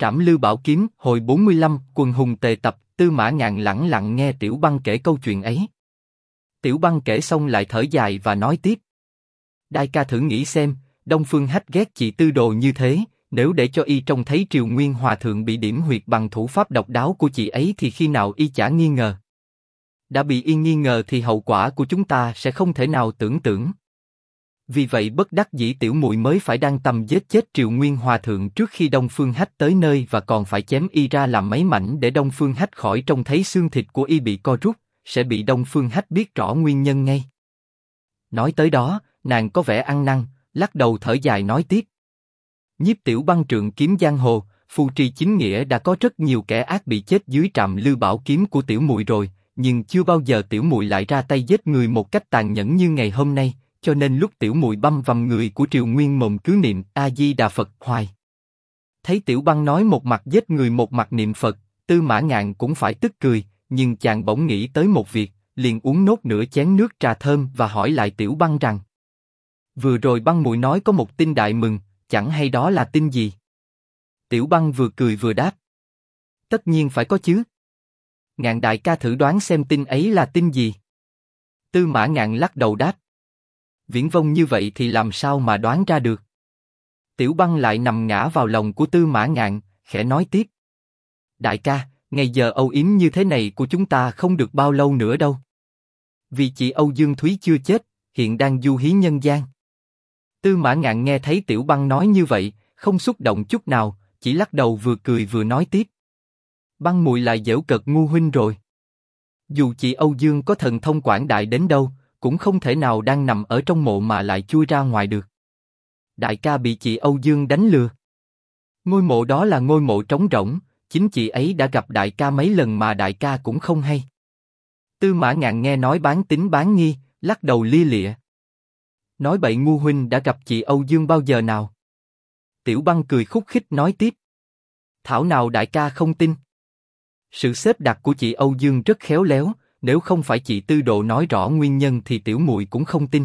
Trảm Lư Bảo Kiếm, hồi 45, quần hùng tề tập, Tư Mã Ngạn lẳng lặng nghe Tiểu Băng kể câu chuyện ấy. Tiểu Băng kể xong lại thở dài và nói tiếp. Đại ca thử nghĩ xem, Đông Phương Hách ghét chị Tư Đồ như thế, nếu để cho y trông thấy Triều Nguyên Hòa Thượng bị điểm huyệt bằng thủ pháp độc đáo của chị ấy thì khi nào y chả nghi ngờ. Đã bị y nghi ngờ thì hậu quả của chúng ta sẽ không thể nào tưởng tượng. Vì vậy bất đắc dĩ tiểu muội mới phải đang tầm giết chết Triều Nguyên Hòa Thượng trước khi Đông Phương Hách tới nơi và còn phải chém y ra làm mấy mảnh để Đông Phương Hách khỏi trông thấy xương thịt của y bị co rút, sẽ bị Đông Phương Hách biết rõ nguyên nhân ngay. Nói tới đó, nàng có vẻ ăn năn, lắc đầu thở dài nói tiếp. Nhiếp Tiểu Băng trượng kiếm giang hồ, phù trì chính nghĩa đã có rất nhiều kẻ ác bị chết dưới Trảm Lư Bảo Kiếm của tiểu muội rồi, nhưng chưa bao giờ tiểu muội lại ra tay giết người một cách tàn nhẫn như ngày hôm nay, cho nên lúc tiểu muội băm vằm người của Triều Nguyên mồm cứ niệm A Di Đà Phật hoài. Thấy Tiểu Băng nói một mặt giết người một mặt niệm Phật, Tư Mã Ngạn cũng phải tức cười, nhưng chàng bỗng nghĩ tới một việc, liền uống nốt nửa chén nước trà thơm và hỏi lại Tiểu Băng rằng: vừa rồi Băng muội nói có một tin đại mừng, chẳng hay đó là tin gì? Tiểu Băng vừa cười vừa đáp: tất nhiên phải có chứ. Ngạn đại ca thử đoán xem tin ấy là tin gì? Tư Mã Ngạn lắc đầu đáp: viển vông như vậy thì làm sao mà đoán ra được? Tiểu Băng lại nằm ngã vào lòng của Tư Mã Ngạn, khẽ nói tiếp: đại ca, ngày giờ âu yếm như thế này của chúng ta không được bao lâu nữa đâu. Vì chị Âu Dương Thúy chưa chết, hiện đang du hí nhân gian. Tư Mã Ngạn nghe thấy Tiểu Băng nói như vậy, không xúc động chút nào, chỉ lắc đầu vừa cười vừa nói tiếp: Băng muội lại giễu cợt ngu huynh rồi. Dù chị Âu Dương có thần thông quảng đại đến đâu, cũng không thể nào đang nằm ở trong mộ mà lại chui ra ngoài được. Đại ca bị chị Âu Dương đánh lừa. Ngôi mộ đó là ngôi mộ trống rỗng, chính chị ấy đã gặp đại ca mấy lần mà đại ca cũng không hay. Tư Mã Ngạn nghe nói bán tín bán nghi, lắc đầu lia lịa. Nói bậy, ngu huynh đã gặp chị Âu Dương bao giờ nào? Tiểu Băng cười khúc khích nói tiếp: thảo nào đại ca không tin. Sự xếp đặt của chị Âu Dương rất khéo léo, nếu không phải chị Tư Độ nói rõ nguyên nhân thì tiểu muội cũng không tin.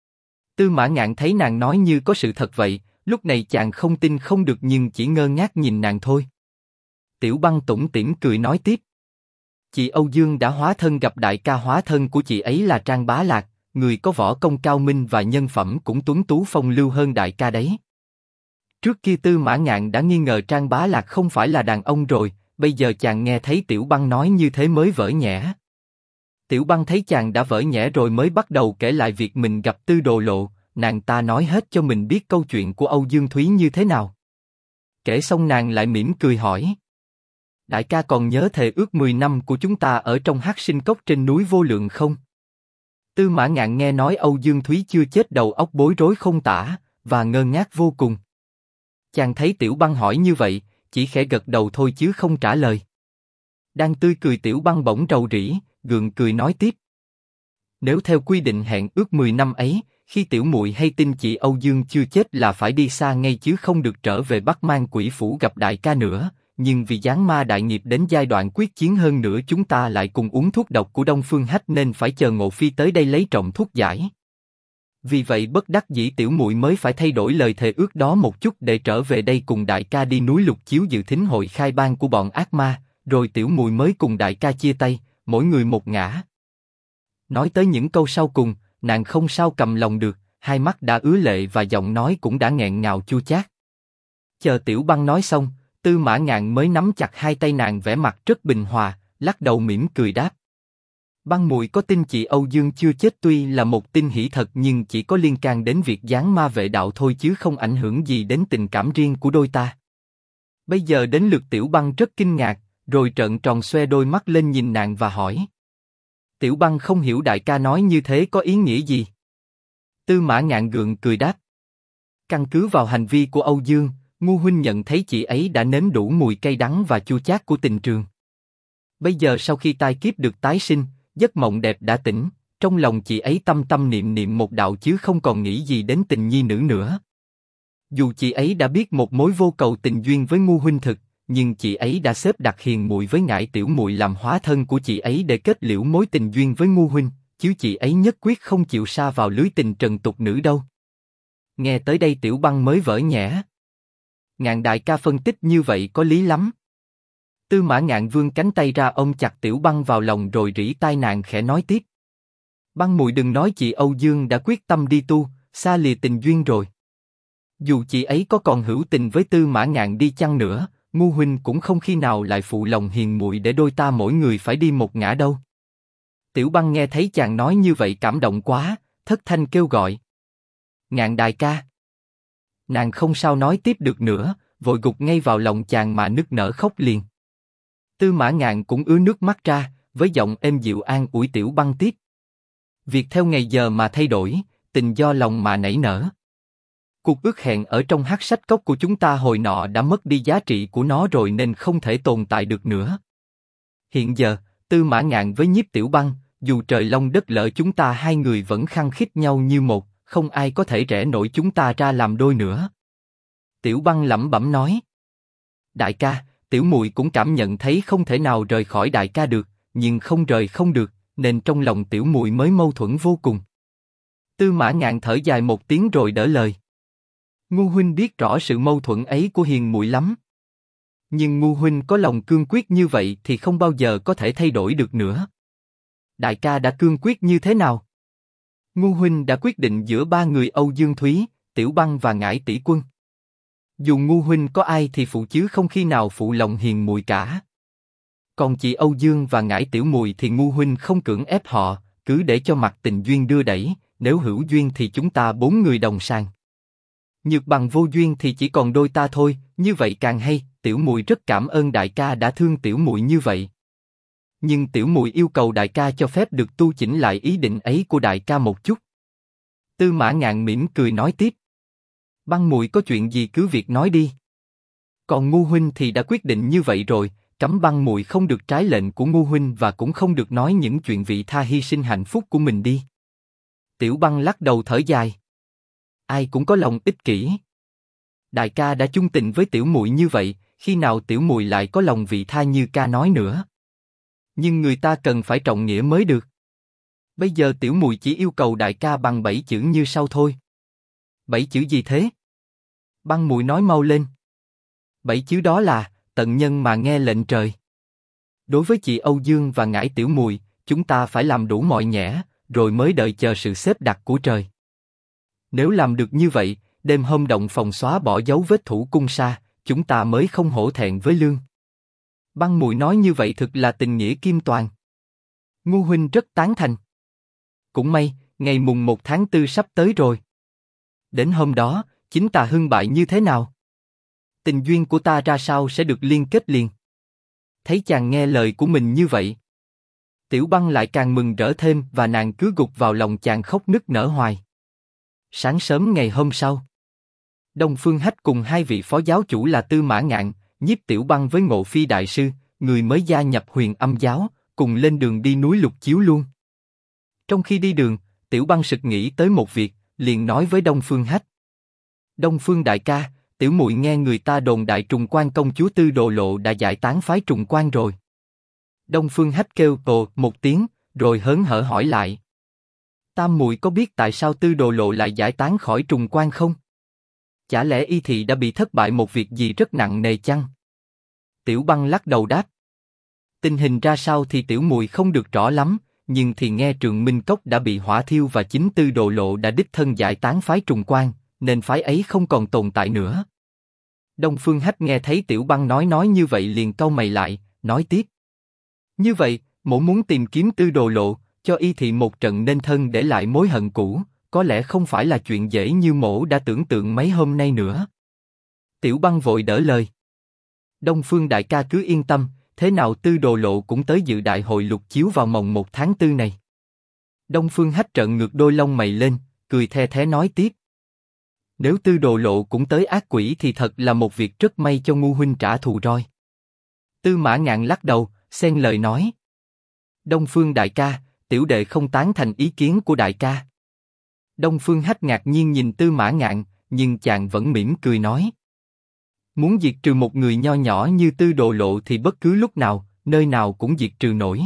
Tư Mã Ngạn thấy nàng nói như có sự thật vậy, lúc này chàng không tin không được nhưng chỉ ngơ ngác nhìn nàng thôi. Tiểu Băng tủm tỉm cười nói tiếp: chị Âu Dương đã hóa thân gặp đại ca, hóa thân của chị ấy là Trang Bá Lạc, người có võ công cao minh và nhân phẩm cũng tuấn tú phong lưu hơn đại ca đấy. Trước kia Tư Mã Ngạn đã nghi ngờ Trang Bá Lạc không phải là đàn ông rồi, bây giờ chàng nghe thấy Tiểu Băng nói như thế mới vỡ nhẽ. Tiểu Băng thấy chàng đã vỡ nhẽ rồi mới bắt đầu kể lại việc mình gặp Tư Đồ Lộ, nàng ta nói hết cho mình biết câu chuyện của Âu Dương Thúy như thế nào. Kể xong nàng lại mỉm cười hỏi: đại ca còn nhớ thề ước 10 năm của chúng ta ở trong Hắc Sinh Cốc trên núi Vô Lượng không? Tư Mã Ngạn nghe nói Âu Dương Thúy chưa chết đầu óc bối rối không tả, và ngơ ngác vô cùng. Chàng thấy Tiểu Băng hỏi như vậy, chỉ khẽ gật đầu thôi chứ không trả lời. Đang tươi cười Tiểu Băng bỗng rầu rĩ, gượng cười nói tiếp: nếu theo quy định hẹn ước 10 năm ấy, khi tiểu muội hay tin chị Âu Dương chưa chết là phải đi xa ngay chứ không được trở về Bắc Mang Quỷ Phủ gặp đại ca nữa. Nhưng vì giáng ma đại nghiệp đến giai đoạn quyết chiến hơn nữa chúng ta lại cùng uống thuốc độc của Đông Phương Hách nên phải chờ Ngộ Phi tới đây lấy trọng thuốc giải. Vì vậy bất đắc dĩ tiểu muội mới phải thay đổi lời thề ước đó một chút để trở về đây cùng đại ca đi núi Lục Chiếu dự thính hội khai ban của bọn ác ma, rồi tiểu muội mới cùng đại ca chia tay, mỗi người một ngả. Nói tới những câu sau cùng, nàng không sao cầm lòng được, hai mắt đã ứa lệ và giọng nói cũng đã nghẹn ngào chua chát. Chờ Tiểu Băng nói xong, Tư Mã Ngạn mới nắm chặt hai tay nàng, vẻ mặt rất bình hòa, lắc đầu mỉm cười đáp: Băng muội có tin chị Âu Dương chưa chết tuy là một tin hỷ thật nhưng chỉ có liên can đến việc giáng ma vệ đạo thôi chứ không ảnh hưởng gì đến tình cảm riêng của đôi ta. Bây giờ đến lượt Tiểu Băng rất kinh ngạc, rồi trợn tròn xoe đôi mắt lên nhìn nàng và hỏi: Tiểu Băng không hiểu đại ca nói như thế có ý nghĩa gì? Tư Mã Ngạn gượng cười đáp: căn cứ vào hành vi của Âu Dương, ngu huynh nhận thấy chị ấy đã nếm đủ mùi cay đắng và chua chát của tình trường. Bây giờ sau khi tai kiếp được tái sinh, giấc mộng đẹp đã tỉnh, trong lòng chị ấy tâm tâm niệm niệm một đạo chứ không còn nghĩ gì đến tình nhi nữ nữa. Dù chị ấy đã biết một mối vô cầu tình duyên với ngu huynh thực, nhưng chị ấy đã xếp đặt hiền muội với Ngải tiểu muội làm hóa thân của chị ấy để kết liễu mối tình duyên với ngu huynh, chứ chị ấy nhất quyết không chịu sa vào lưới tình trần tục nữ đâu. Nghe tới đây Tiểu Băng mới vỡ nhẽ. Ngạn đại ca phân tích như vậy có lý lắm. Tư Mã Ngạn vươn cánh tay ra ôm chặt Tiểu Băng vào lòng rồi rỉ tai nàng khẽ nói tiếp. Băng muội đừng nói chị Âu Dương đã quyết tâm đi tu, xa lìa tình duyên rồi. Dù chị ấy có còn hữu tình với Tư Mã Ngạn đi chăng nữa, Ngu huynh cũng không khi nào lại phụ lòng hiền muội để đôi ta mỗi người phải đi một ngả đâu. Tiểu Băng nghe thấy chàng nói như vậy cảm động quá, thất thanh kêu gọi. Ngạn đại ca. Nàng không sao nói tiếp được nữa, vội gục ngay vào lòng chàng mà nức nở khóc liền. Tư Mã Ngạn cũng ứa nước mắt ra, với giọng êm dịu an ủi Tiểu Băng tiếp. Việc theo ngày giờ mà thay đổi, tình do lòng mà nảy nở. Cuộc ước hẹn ở trong hắc sách cốc của chúng ta hồi nọ đã mất đi giá trị của nó rồi nên không thể tồn tại được nữa. Hiện giờ, Tư Mã Ngạn với Nhiếp Tiểu Băng, dù trời long đất lỡ chúng ta hai người vẫn khăng khít nhau như một, không ai có thể rẽ nổi chúng ta ra làm đôi nữa. Tiểu Băng lẩm bẩm nói. Đại ca, tiểu muội cũng cảm nhận thấy không thể nào rời khỏi đại ca được, nhưng không rời không được, nên trong lòng tiểu muội mới mâu thuẫn vô cùng. Tư Mã Ngạn thở dài một tiếng rồi đỡ lời. Ngu huynh biết rõ sự mâu thuẫn ấy của hiền muội lắm. Nhưng Ngu huynh có lòng cương quyết như vậy thì không bao giờ có thể thay đổi được nữa. Đại ca đã cương quyết như thế nào? Ngu huynh đã quyết định giữa ba người Âu Dương Thúy, Tiểu Băng và Ngải Tỷ Quân. Dù Ngu huynh có ai thì phụ chứ không khi nào phụ lòng hiền muội cả. Còn chị Âu Dương và Ngải Tiểu muội thì Ngu huynh không cưỡng ép họ, cứ để cho mặt tình duyên đưa đẩy. Nếu hữu duyên thì chúng ta bốn người đồng sàng. Nhược bằng vô duyên thì chỉ còn đôi ta thôi, như vậy càng hay. Tiểu muội rất cảm ơn đại ca đã thương tiểu muội như vậy. Nhưng tiểu muội yêu cầu đại ca cho phép được tu chỉnh lại ý định ấy của đại ca một chút. Tư Mã Ngạn mỉm cười nói tiếp. Băng muội có chuyện gì cứ việc nói đi. Còn Ngu huynh thì đã quyết định như vậy rồi, cấm băng muội không được trái lệnh của Ngu huynh và cũng không được nói những chuyện vị tha hy sinh hạnh phúc của mình đi. Tiểu Băng lắc đầu thở dài. Ai cũng có lòng ích kỷ. Đại ca đã chung tình với tiểu muội như vậy, khi nào tiểu muội lại có lòng vị tha như ca nói nữa? Nhưng người ta cần phải trọng nghĩa mới được. Bây giờ tiểu muội chỉ yêu cầu đại ca bằng 7 chữ như sau thôi. 7 chữ gì thế? Băng muội nói mau lên. 7 chữ đó là tận nhân mà nghe lệnh trời. Đối với chị Âu Dương và Ngải Tiểu muội, chúng ta phải làm đủ mọi nhẽ, rồi mới đợi chờ sự xếp đặt của trời. Nếu làm được như vậy, đêm hôm động phòng xóa bỏ dấu vết thủ cung sa, chúng ta mới không hổ thẹn với lương. Băng muội nói như vậy thực là tình nghĩa kim toàn. Ngu huynh rất tán thành. Cũng may, ngày mùng 1 tháng 4 sắp tới rồi. Đến hôm đó, chính ta hưng bại như thế nào? Tình duyên của ta ra sao sẽ được liên kết liền? Thấy chàng nghe lời của mình như vậy, Tiểu Băng lại càng mừng rỡ thêm và nàng cứ gục vào lòng chàng khóc nức nở hoài. Sáng sớm ngày hôm sau, Đông Phương Hách cùng hai vị phó giáo chủ là Tư Mã Ngạn, Nhiếp Tiểu Băng với Ngộ Phi đại sư, người mới gia nhập Huyền Âm giáo, cùng lên đường đi núi Lục Chiếu luôn. Trong khi đi đường, Tiểu Băng sực nghĩ tới một việc, liền nói với Đông Phương Hách. Đông Phương đại ca, tiểu muội nghe người ta đồn đại Trùng Quan công chúa Tư Đồ Lộ đã giải tán phái Trùng Quan rồi. Đông Phương Hách kêu ồ một tiếng, rồi hớn hở hỏi lại. Tam muội có biết tại sao Tư Đồ Lộ lại giải tán khỏi Trùng Quan không? Chả lẽ y thị đã bị thất bại một việc gì rất nặng nề chăng? Tiểu Băng lắc đầu đáp. Tình hình ra sao thì tiểu muội không được rõ lắm, nhưng thì nghe Trường Minh Cốc đã bị hỏa thiêu và chính Tư Đồ Lộ đã đích thân giải tán phái Trùng Quan, nên phái ấy không còn tồn tại nữa. Đông Phương Hách nghe thấy Tiểu Băng nói như vậy liền cau mày lại, nói tiếp. Như vậy, mỗ muốn tìm kiếm Tư Đồ Lộ, cho y thị một trận nên thân để lại mối hận cũ, có lẽ không phải là chuyện dễ như mỗ đã tưởng tượng mấy hôm nay nữa. Tiểu Băng vội đỡ lời. Đông Phương đại ca cứ yên tâm, thế nào Tư Đồ Lộ cũng tới dự đại hội Lục Chiếu vào mồng 1 tháng 4 này. Đông Phương Hách trợn ngược đôi lông mày lên, cười the thé nói tiếp. Nếu Tư Đồ Lộ cũng tới ác quỷ thì thật là một việc rất may cho Ngu huynh trả thù roi. Tư Mã Ngạn lắc đầu, xen lời nói. Đông Phương đại ca, tiểu đệ không tán thành ý kiến của đại ca. Đông Phương Hách ngạc nhiên nhìn Tư Mã Ngạn, nhưng chàng vẫn mỉm cười nói. Muốn diệt trừ một người nho nhỏ như Tư Đồ Lộ thì bất cứ lúc nào, nơi nào cũng diệt trừ nổi.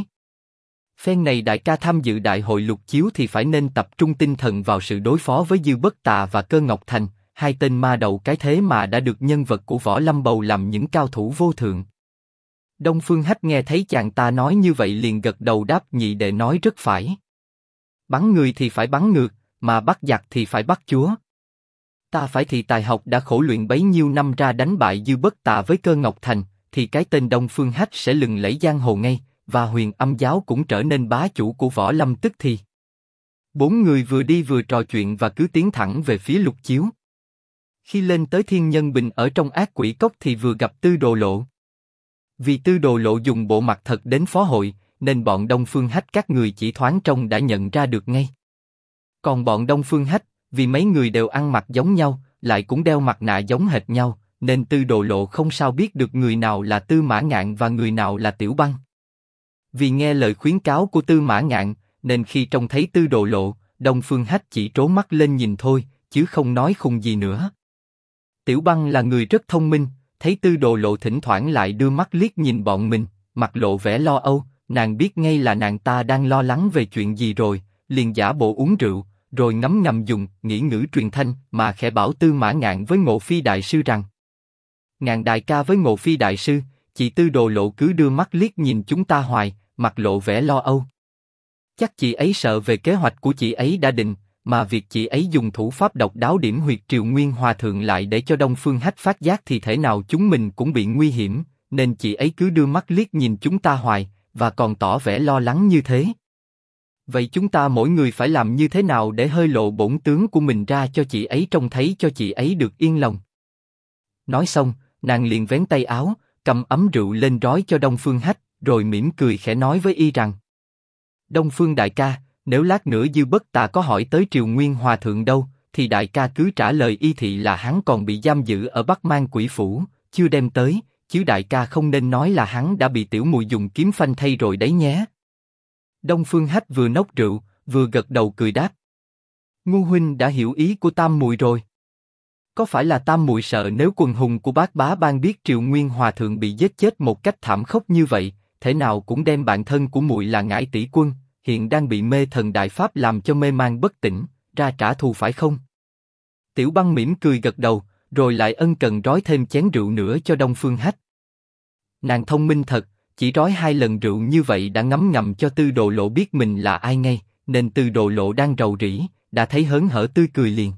Phen này đại ca tham dự đại hội Lục Chiếu thì phải nên tập trung tinh thần vào sự đối phó với Dư Bất Tà và Cơ Ngọc Thành, hai tên ma đầu cái thế mà đã được nhân vật của Võ Lâm bầu làm những cao thủ vô thượng. Đông Phương Hách nghe thấy chàng ta nói như vậy liền gật đầu đáp, nhị đệ nói rất phải. Bắn người thì phải bắn ngược, mà bắt giặc thì phải bắt chúa. Ta phải thì tài học đã khổ luyện bấy nhiêu năm ra đánh bại Dư Bất Tà với Cơ Ngọc Thành, thì cái tên Đông Phương Hách sẽ lừng lẫy giang hồ ngay, và Huyền Âm giáo cũng trở nên bá chủ của Võ Lâm tức thì. Bốn người vừa đi vừa trò chuyện và cứ tiến thẳng về phía Lục Chiếu. Khi lên tới Thiên Nhân Bình ở trong Ác Quỷ Cốc thì vừa gặp Tư Đồ Lộ. Vì Tư Đồ Lộ dùng bộ mặt thật đến phó hội, nên bọn Đông Phương Hách các người chỉ thoáng trông đã nhận ra được ngay. Còn bọn Đông Phương Hách, vì mấy người đều ăn mặc giống nhau, lại cũng đeo mặt nạ giống hệt nhau, nên Tư Đồ Lộ không sao biết được người nào là Tư Mã Ngạn và người nào là Tiểu Băng. Vì nghe lời khuyến cáo của Tư Mã Ngạn, nên khi trông thấy Tư Đồ Lộ, Đông Phương Hách chỉ trố mắt lên nhìn thôi, chứ không nói khùng gì nữa. Tiểu Băng là người rất thông minh, thấy Tư Đồ Lộ thỉnh thoảng lại đưa mắt liếc nhìn bọn mình, mặt lộ vẻ lo âu, nàng biết ngay là nàng ta đang lo lắng về chuyện gì rồi, liền giả bộ uống rượu, rồi ngấm ngầm dùng nghĩ ngữ truyền thanh mà khẽ bảo Tư Mã Ngạn với Ngộ Phi đại sư rằng: Ngạn đại ca với Ngộ Phi đại sư, chị Tư Đồ Lộ cứ đưa mắt liếc nhìn chúng ta hoài, mặt lộ vẻ lo âu. Chắc chị ấy sợ về kế hoạch của chị ấy đã định, mà việc chị ấy dùng thủ pháp độc đáo điểm huyệt Triều Nguyên Hòa Thượng lại để cho Đông Phương Hách phát giác thì thể nào chúng mình cũng bị nguy hiểm, nên chị ấy cứ đưa mắt liếc nhìn chúng ta hoài, và còn tỏ vẻ lo lắng như thế. Vậy chúng ta mỗi người phải làm như thế nào để hơi lộ bổn tướng của mình ra cho chị ấy trông thấy, cho chị ấy được yên lòng? Nói xong, nàng liền vén tay áo, cầm ấm rượu lên rói cho Đông Phương Hách, rồi mỉm cười khẽ nói với y rằng: Đông Phương đại ca, nếu lát nữa Dư Bất Tà có hỏi tới Triều Nguyên Hòa Thượng đâu, thì đại ca cứ trả lời y thị là hắn còn bị giam giữ ở Bắc Mang Quỷ Phủ, chưa đem tới, chứ đại ca không nên nói là hắn đã bị tiểu muội dùng kiếm phanh thay rồi đấy nhé. Đông Phương Hách vừa nốc rượu, vừa gật đầu cười đáp: Ngu huynh đã hiểu ý của tam muội rồi. Có phải là tam muội sợ nếu quần hùng của Bát Bá Bang biết Triệu Nguyên Hòa Thượng bị giết chết một cách thảm khốc như vậy, thể nào cũng đem bạn thân của muội là Ngải Tỷ Quân, hiện đang bị mê thần đại pháp làm cho mê man bất tỉnh, ra trả thù phải không? Tiểu Băng mỉm cười gật đầu, rồi lại ân cần rói thêm chén rượu nữa cho Đông Phương Hách. Nàng thông minh thật, chỉ rói 2 lần rượu như vậy đã ngấm ngầm cho Tư Đồ Lộ biết mình là ai ngay, nên Tư Đồ Lộ đang rầu rĩ, đã thấy hớn hở tươi cười liền.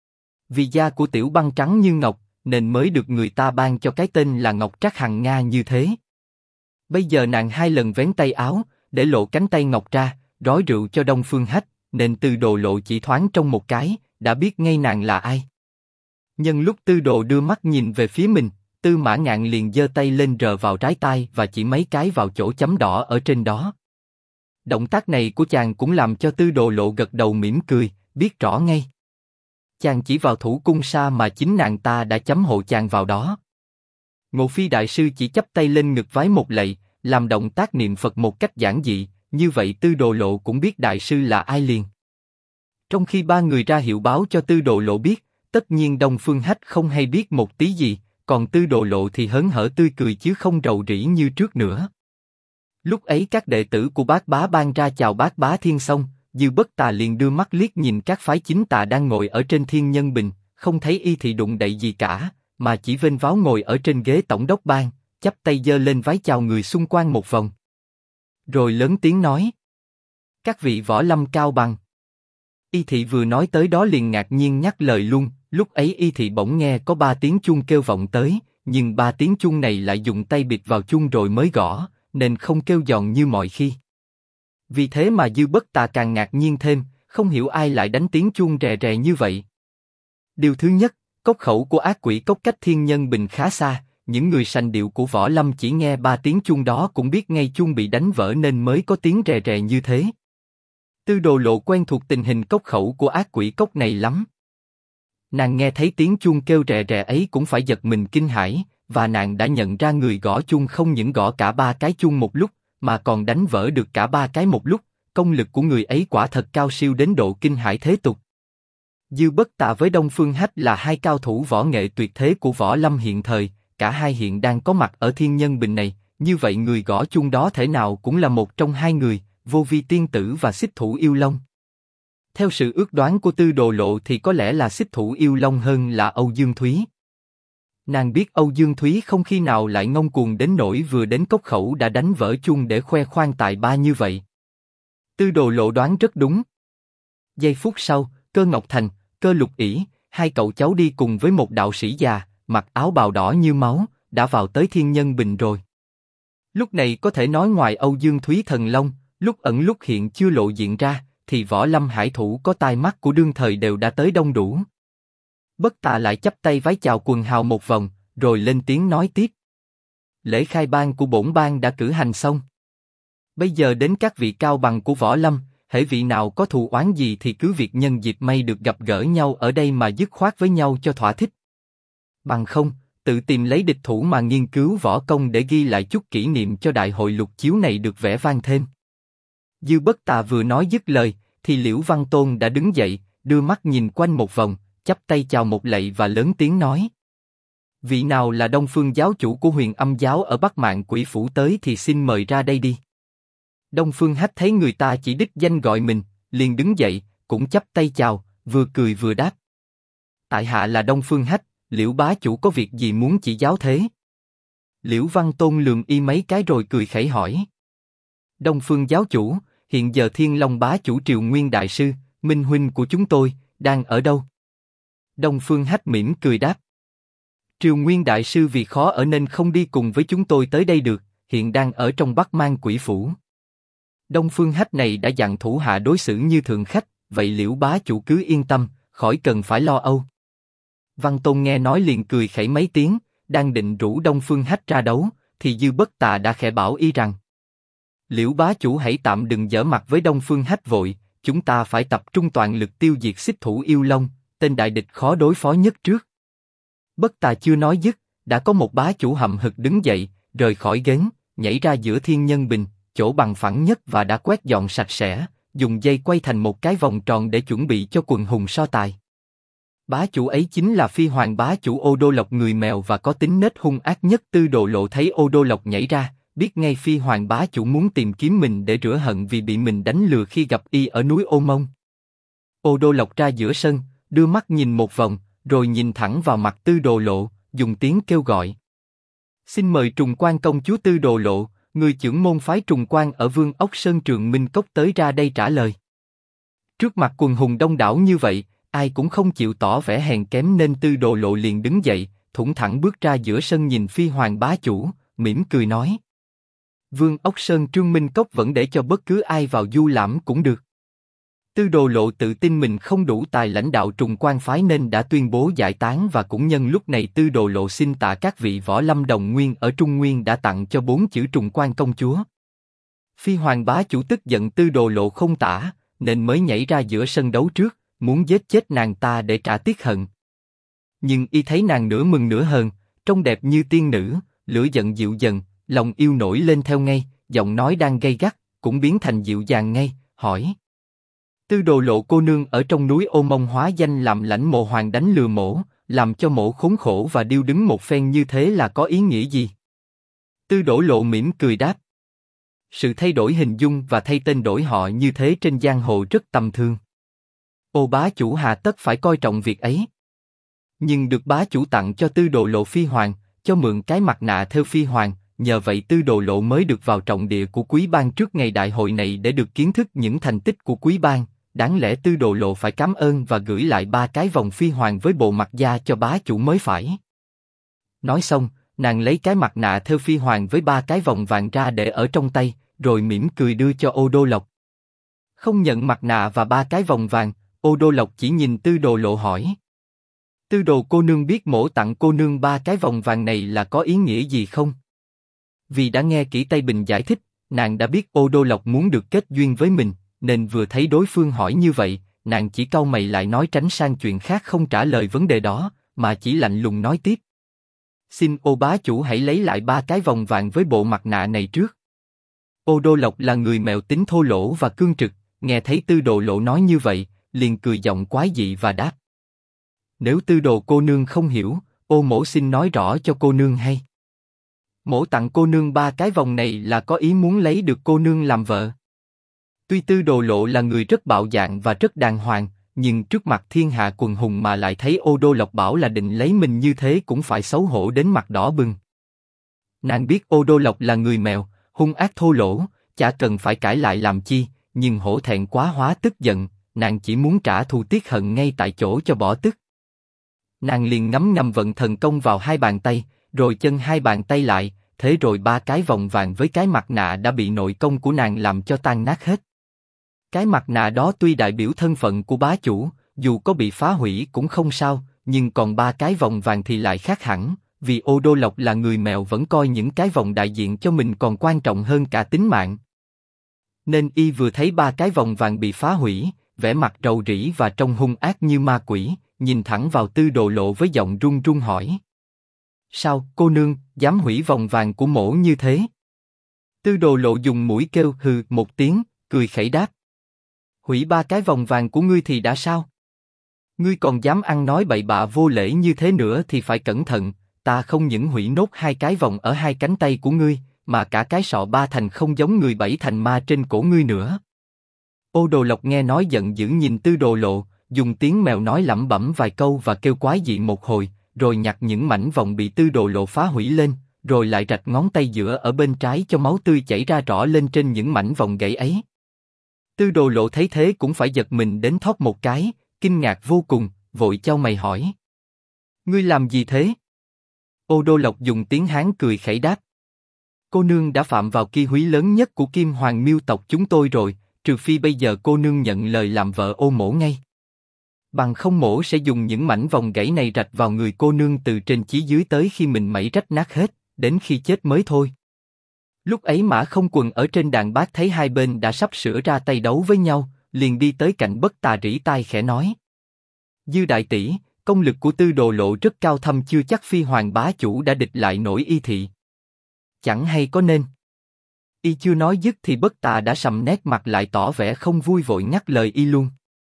Vì da của Tiểu Băng trắng như ngọc, nên mới được người ta ban cho cái tên là Ngọc Trác Hằng Nga như thế. Bây giờ nàng 2 lần vén tay áo, để lộ cánh tay ngọc ra, rói rượu cho Đông Phương Hách, nên Tư Đồ Lộ chỉ thoáng trong một cái, đã biết ngay nàng là ai. Nhân lúc Tư Đồ đưa mắt nhìn về phía mình, Tư Mã Ngạn liền giơ tay lên rờ vào trái tai và chỉ mấy cái vào chỗ chấm đỏ ở trên đó. Động tác này của chàng cũng làm cho Tư Đồ Lộ gật đầu mỉm cười, biết rõ ngay. Chàng chỉ vào thủ cung sa mà chính nàng ta đã chấm hộ chàng vào đó. Ngộ Phi đại sư chỉ chắp tay lên ngực vái một lạy, làm động tác niệm Phật một cách giản dị, như vậy Tư Đồ Lộ cũng biết đại sư là ai liền. Trong khi 3 người ra hiệu báo cho Tư Đồ Lộ biết, tất nhiên Đông Phương Hách không hay biết một tí gì, còn Tư Đồ Lộ thì hớn hở tươi cười chứ không rầu rĩ như trước nữa. Lúc ấy các đệ tử của Bát Bá Bang ra chào Bát Bá Thiên xong, Dư Bất Tà liền đưa mắt liếc nhìn các phái chính tà đang ngồi ở trên Thiên Nhân Bình, không thấy y thị đụng đậy gì cả, mà chỉ vênh váo ngồi ở trên ghế tổng đốc bang, chắp tay giơ lên vái chào người xung quanh một vòng. Rồi lớn tiếng nói: Các vị võ lâm cao bằng. Y thị vừa nói tới đó liền ngạc nhiên nhắc lời luôn, lúc ấy y thị bỗng nghe có 3 tiếng chuông kêu vọng tới, nhưng 3 tiếng chuông này lại dùng tay bịt vào chuông rồi mới gõ, nên không kêu giòn như mọi khi. Vì thế mà Dư Bất Tà càng ngạc nhiên thêm, không hiểu ai lại đánh tiếng chuông rè rè như vậy. Điều thứ nhất, cốc khẩu của Ác Quỷ Cốc cách Thiên Nhân Bình khá xa, những người sành điệu của võ lâm chỉ nghe 3 tiếng chuông đó cũng biết ngay chuông bị đánh vỡ nên mới có tiếng rè rè như thế. Tư Đồ Lộ quen thuộc tình hình cốc khẩu của Ác Quỷ Cốc này lắm. Nàng nghe thấy tiếng chuông kêu rè rè ấy cũng phải giật mình kinh hãi, và nàng đã nhận ra người gõ chuông không những gõ cả 3 cái chuông một lúc, mà còn đánh vỡ được cả 3 cái một lúc, công lực của người ấy quả thật cao siêu đến độ kinh hãi thế tục. Dư Bất Tà với Đông Phương Hách là 2 cao thủ võ nghệ tuyệt thế của võ lâm hiện thời, cả hai hiện đang có mặt ở Thiên Nhân Bình này, như vậy người gõ chuông đó thể nào cũng là một trong 2 người, Vô Vi Tiên Tử và Xích Thủ Yêu Long. Theo sự ước đoán của Tư Đồ Lộ thì có lẽ là xích thủ yêu long hơn là Âu Dương Thúy. Nàng biết Âu Dương Thúy không khi nào lại ngông cuồng đến nỗi vừa đến cốc khẩu đã đánh vỡ chuông để khoe khoang tài ba như vậy. Tư Đồ Lộ đoán rất đúng. Giây phút sau, Cơ Ngọc Thành, Cơ Lục ỷ, hai cậu cháu đi cùng với một đạo sĩ già, mặc áo bào đỏ như máu, đã vào tới Thiên Nhân Bình rồi. Lúc này có thể nói ngoài Âu Dương Thúy thần long, lúc ẩn lúc hiện chưa lộ diện ra, thì võ lâm hải thủ có tai mắt của đương thời đều đã tới đông đủ. Bất Tà lại chắp tay vái chào quần hào một vòng, rồi lên tiếng nói tiếp. Lễ khai ban của bổn bang đã cử hành xong. Bây giờ đến các vị cao bằng của võ lâm, hễ vị nào có thù oán gì thì cứ việc nhân dịp may được gặp gỡ nhau ở đây mà dứt khoát với nhau cho thỏa thích. Bằng không, tự tìm lấy địch thủ mà nghiên cứu võ công để ghi lại chút kỷ niệm cho đại hội lục chiếu này được vẻ vang thêm. Dư Bất Tà vừa nói dứt lời, thì Liễu Văn Tôn đã đứng dậy, đưa mắt nhìn quanh một vòng, chắp tay chào một lạy và lớn tiếng nói: vị nào là Đông Phương giáo chủ của Huyền Âm giáo ở Bắc Mạn Quỷ phủ tới thì xin mời ra đây đi. Đông Phương Hách thấy người ta chỉ đích danh gọi mình, liền đứng dậy, cũng chắp tay chào, vừa cười vừa đáp: tại hạ là Đông Phương Hách, Liễu bá chủ có việc gì muốn chỉ giáo thế? Liễu Văn Tôn lườm y mấy cái rồi cười khẩy hỏi: Đông Phương giáo chủ, hiện giờ Thiên Long bá chủ Triều Nguyên đại sư, minh huynh của chúng tôi, đang ở đâu? Đông Phương Hách mỉm cười đáp: Triều Nguyên đại sư vì khó ở nên không đi cùng với chúng tôi tới đây được, hiện đang ở trong Bắc Mang Quỷ phủ. Đông Phương Hách này đã dặn thủ hạ đối xử như thượng khách, vậy Liễu bá chủ cứ yên tâm, khỏi cần phải lo âu. Văn Tôn nghe nói liền cười khẩy mấy tiếng, đang định rủ Đông Phương Hách ra đấu, thì Dư Bất Tà đã khẽ bảo y rằng: Liễu bá chủ hãy tạm đừng giở mặt với Đông Phương Hách vội, chúng ta phải tập trung toàn lực tiêu diệt xích thủ yêu long, tên đại địch khó đối phó nhất trước. Bất Tà chưa nói dứt, đã có một bá chủ hậm hực đứng dậy, rời khỏi ghế, nhảy ra giữa Thiên Nhân Bình, chỗ bằng phẳng nhất và đã quét dọn sạch sẽ, dùng dây quay thành một cái vòng tròn để chuẩn bị cho quần hùng so tài. Bá chủ ấy chính là Phi Hoàng bá chủ Ô Đô Lộc người mèo và có tính nết hung ác nhất. Tư Đồ Lộ thấy Ô Đô Lộc nhảy ra, biết ngay Phi Hoàng bá chủ muốn tìm kiếm mình để rửa hận vì bị mình đánh lừa khi gặp y ở núi Ô Mông. Ô Đô Lộc ra giữa sân, đưa mắt nhìn một vòng, rồi nhìn thẳng vào mặt Tư Đồ Lộ, dùng tiếng kêu gọi: xin mời Trùng Quan công chúa Tư Đồ Lộ, người trưởng môn phái Trùng Quan ở Vương Ốc Sơn Trường Minh Cốc tới ra đây trả lời. Trước mặt quần hùng đông đảo như vậy, ai cũng không chịu tỏ vẻ hèn kém nên Tư Đồ Lộ liền đứng dậy, thủng thẳng bước ra giữa sân nhìn Phi Hoàng bá chủ, mỉm cười nói: Vương Ốc Sơn Trương Minh Cốc vẫn để cho bất cứ ai vào du lãm cũng được. Tư Đồ Lộ tự tin mình không đủ tài lãnh đạo Trùng Quan phái nên đã tuyên bố giải tán, và cũng nhân lúc này Tư Đồ Lộ xin tạ các vị võ lâm đồng nguyên ở Trung Nguyên đã tặng cho 4 chữ Trùng Quan công chúa. Phi Hoàng bá chủ tức giận Tư Đồ Lộ không tả, nên mới nhảy ra giữa sân đấu trước, muốn giết chết nàng ta để trả tiết hận. Nhưng y thấy nàng nửa mừng nửa hờn, trông đẹp như tiên nữ, lửa giận dịu dần, lòng yêu nổi lên theo ngay, giọng nói đang gay gắt cũng biến thành dịu dàng ngay, hỏi: Tư Đồ Lộ cô nương ở trong núi Ô Mông hóa danh làm lãnh mộ hoàng đánh lừa mổ, làm cho mổ khốn khổ và điêu đứng một phen như thế là có ý nghĩa gì? Tư Đồ Lộ mỉm cười đáp: sự thay đổi hình dung và thay tên đổi họ như thế trên giang hồ rất tầm thường. Ô bá chủ hà tất phải coi trọng việc ấy. Nhưng được bá chủ tặng cho Tư Đồ Lộ Phi Hoàng, cho mượn cái mặt nạ theo Phi Hoàng, nhờ vậy Tư Đồ Lộ mới được vào trọng địa của Quý bang trước ngày đại hội này để được kiến thức những thành tích của Quý bang. Đáng lẽ Tư Đồ Lộ phải cảm ơn và gửi lại 3 cái vòng Phi Hoàng với bộ mặt da cho bá chủ mới phải. Nói xong, nàng lấy cái mặt nạ theo Phi Hoàng với 3 cái vòng vàng ra để ở trong tay, rồi mỉm cười đưa cho Ô Đô Lộc. Không nhận mặt nạ và 3 cái vòng vàng, Ô Đô Lộc chỉ nhìn Tư Đồ Lộ hỏi: Tư Đồ cô nương biết mổ tặng cô nương 3 cái vòng vàng này là có ý nghĩa gì không? Vì đã nghe kỹ Tây Bình giải thích, nàng đã biết Ô Đô Lộc muốn được kết duyên với mình, nên vừa thấy đối phương hỏi như vậy, nàng chỉ cau mày lại nói tránh sang chuyện khác không trả lời vấn đề đó, mà chỉ lạnh lùng nói tiếp: xin Ô bá chủ hãy lấy lại 3 cái vòng vàng với bộ mặt nạ này trước. Ô Đô Lộc là người mèo tính thô lỗ và cương trực, nghe thấy Tư Đồ Lộ nói như vậy, liền cười giọng quái dị và đáp: nếu Tư Đồ cô nương không hiểu, Ô mổ xin nói rõ cho cô nương hay. Mổ tặng cô nương 3 cái vòng này là có ý muốn lấy được cô nương làm vợ. Tuy Tư Đồ Lộ là người rất bạo dạn và rất đàng hoàng, nhưng trước mặt thiên hạ quần hùng mà lại thấy Ô Đô Lộc bảo là định lấy mình như thế cũng phải xấu hổ đến mặt đỏ bừng. Nàng biết Ô Đô Lộc là người mèo, hung ác thô lỗ, chả cần phải cãi lại làm chi, nhưng hổ thẹn quá hóa tức giận, nàng chỉ muốn trả thù tiết hận ngay tại chỗ cho bỏ tức. Nàng liền ngấm ngầm vận thần công vào hai bàn tay, rồi chân hai bàn tay lại, thế rồi ba cái vòng vàng với cái mặt nạ đã bị nội công của nàng làm cho tan nát hết. Cái mặt nạ đó tuy đại biểu thân phận của bá chủ, dù có bị phá hủy cũng không sao, nhưng còn ba cái vòng vàng thì lại khác hẳn, vì Ô Đô Lộc là người mèo vẫn coi những cái vòng đại diện cho mình còn quan trọng hơn cả tính mạng. Nên y vừa thấy ba cái vòng vàng bị phá hủy, vẻ mặt rầu rĩ và trông hung ác như ma quỷ, nhìn thẳng vào Tư Đồ Lộ với giọng run run hỏi: "Sao, cô nương, dám hủy vòng vàng của mỗ như thế?" Tư Đồ Lộ dùng mũi kêu hừ một tiếng, cười khẩy đáp: "Hủy ba cái vòng vàng của ngươi thì đã sao? Ngươi còn dám ăn nói bậy bạ vô lễ như thế nữa thì phải cẩn thận, ta không những hủy nốt hai cái vòng ở hai cánh tay của ngươi, mà cả cái sọ ba thành không giống người bảy thành ma trên cổ ngươi nữa." Ô Đồ Lộc nghe nói giận dữ nhìn Tư Đồ Lộ, dùng tiếng mèo nói lẩm bẩm vài câu và kêu quái dị một hồi, rồi nhặt những mảnh vòng bị Tư Đồ Lộ phá hủy lên, rồi lại rạch ngón tay giữa ở bên trái cho máu tươi chảy ra rõ lên trên những mảnh vòng gãy ấy. Tư Đồ Lộ thấy thế cũng phải giật mình đến thót một cái, kinh ngạc vô cùng, vội chau mày hỏi: "Ngươi làm gì thế?" Ô Đô Lộc dùng tiếng Hán cười khẩy đáp: "Cô nương đã phạm vào ki húy lớn nhất của Kim Hoàng Miêu tộc chúng tôi rồi, trừ phi bây giờ cô nương nhận lời làm vợ Ô mỗ ngay. Bằng không mỗ sẽ dùng những mảnh vòng gãy này rạch vào người cô nương từ trên chí dưới tới khi mình mẩy rách nát hết, đến khi chết mới thôi." Lúc ấy Mã Không Quần ở trên đàn bát thấy hai bên đã sắp sửa ra tay đấu với nhau, liền đi tới cạnh Bất Tà rỉ tai khẽ nói: "Dư đại tỷ, công lực của Tư Đồ Lộ rất cao thâm, chưa chắc Phi Hoàng bá chủ đã địch lại nổi y thị. Chẳng hay có nên..." Y chưa nói dứt thì Bất Tà đã sầm nét mặt lại tỏ vẻ không vui, vội ngắt lời y luôn: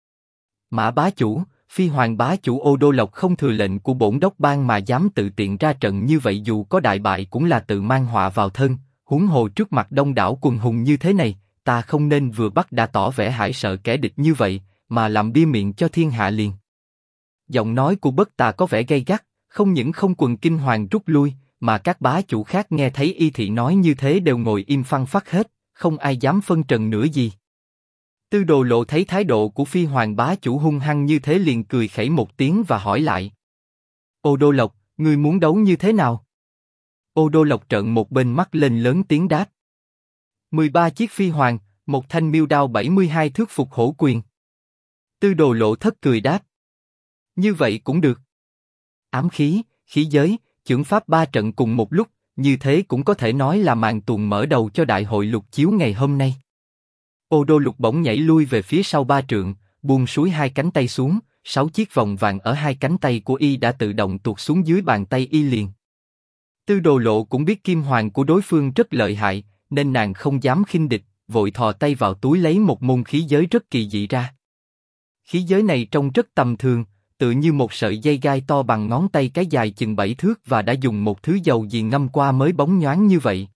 "Mã bá chủ, Phi Hoàng bá chủ Ô Đô Lộc không thừa lệnh của bổn đốc ban mà dám tự tiện ra trận như vậy, dù có đại bại cũng là tự mang họa vào thân, huống hồ trước mặt đông đảo quần hùng như thế này, ta không nên vừa bắt đã tỏ vẻ hãi sợ kẻ địch như vậy, mà làm bia miệng cho thiên hạ liền." Giọng nói của Bất Tà có vẻ gay gắt, không những không quần kinh hoàng rút lui, mà các bá chủ khác nghe thấy y thị nói như thế đều ngồi im phăng phắc hết, không ai dám phân trần nữa gì. Tư Đồ Lộ thấy thái độ của Phi Hoàng bá chủ hung hăng như thế liền cười khẩy một tiếng và hỏi lại: "Ô Đô Lộc, ngươi muốn đấu như thế nào?" Ô Đô Lộc trợn một bên mắt lên lớn tiếng đáp: 13 chiếc phi hoàng, một thanh miêu đao 72 thước phục hổ quyền. Tư Đồ Lộ thất cười đáp: "Như vậy cũng được. Ám khí, khí giới, chưởng pháp ba trận cùng một lúc, như thế cũng có thể nói là màn tuồng mở đầu cho đại hội lục chiếu ngày hôm nay." Ô Đô Lục bỗng nhảy lui về phía sau ba trượng, buông xuôi hai cánh tay xuống, 6 chiếc vòng vàng ở hai cánh tay của y đã tự động tuột xuống dưới bàn tay y liền. Tư Đồ Lộ cũng biết kim hoàng của đối phương rất lợi hại, nên nàng không dám khinh địch, vội thò tay vào túi lấy một môn khí giới rất kỳ dị ra. Khí giới này trông rất tầm thường, tự như một sợi dây gai to bằng ngón tay cái dài chừng 7 thước và đã dùng một thứ dầu gì ngâm qua mới bóng nhoáng như vậy.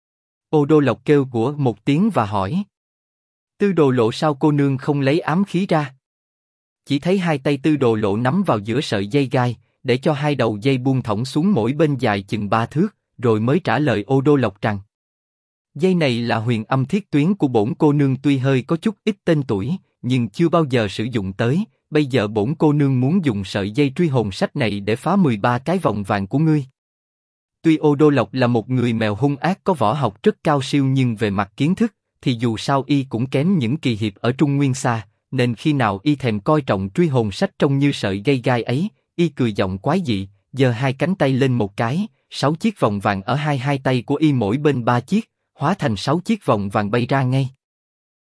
Ô Đô Lộc kêu của một tiếng và hỏi: "Tư Đồ Lộ, sao cô nương không lấy ám khí ra?" Chỉ thấy hai tay Tư Đồ Lộ nắm vào giữa sợi dây gai, để cho hai đầu dây buông thõng xuống mỗi bên dài chừng 3 thước, rồi mới trả lời Ô Đô Lộc rằng: "Dây này là huyền âm thiết tuyến của bổn cô nương, tuy hơi có chút ít tên tuổi, nhưng chưa bao giờ sử dụng tới. Bây giờ bổn cô nương muốn dùng sợi dây truy hồn sách này để phá 13 cái vòng vàng của ngươi." Tuy Ô Đô Lộc là một người mèo hung ác có võ học rất cao siêu, nhưng về mặt kiến thức thì dù sao y cũng kém những kỳ hiệp ở Trung Nguyên xa, nên khi nào y thèm coi trọng truy hồn sách trông như sợi dây gai ấy, y cười giọng quái dị, giơ hai cánh tay lên một cái, 6 chiếc vòng vàng ở hai tay của y mỗi bên 3 chiếc, hóa thành 6 chiếc vòng vàng bay ra ngay.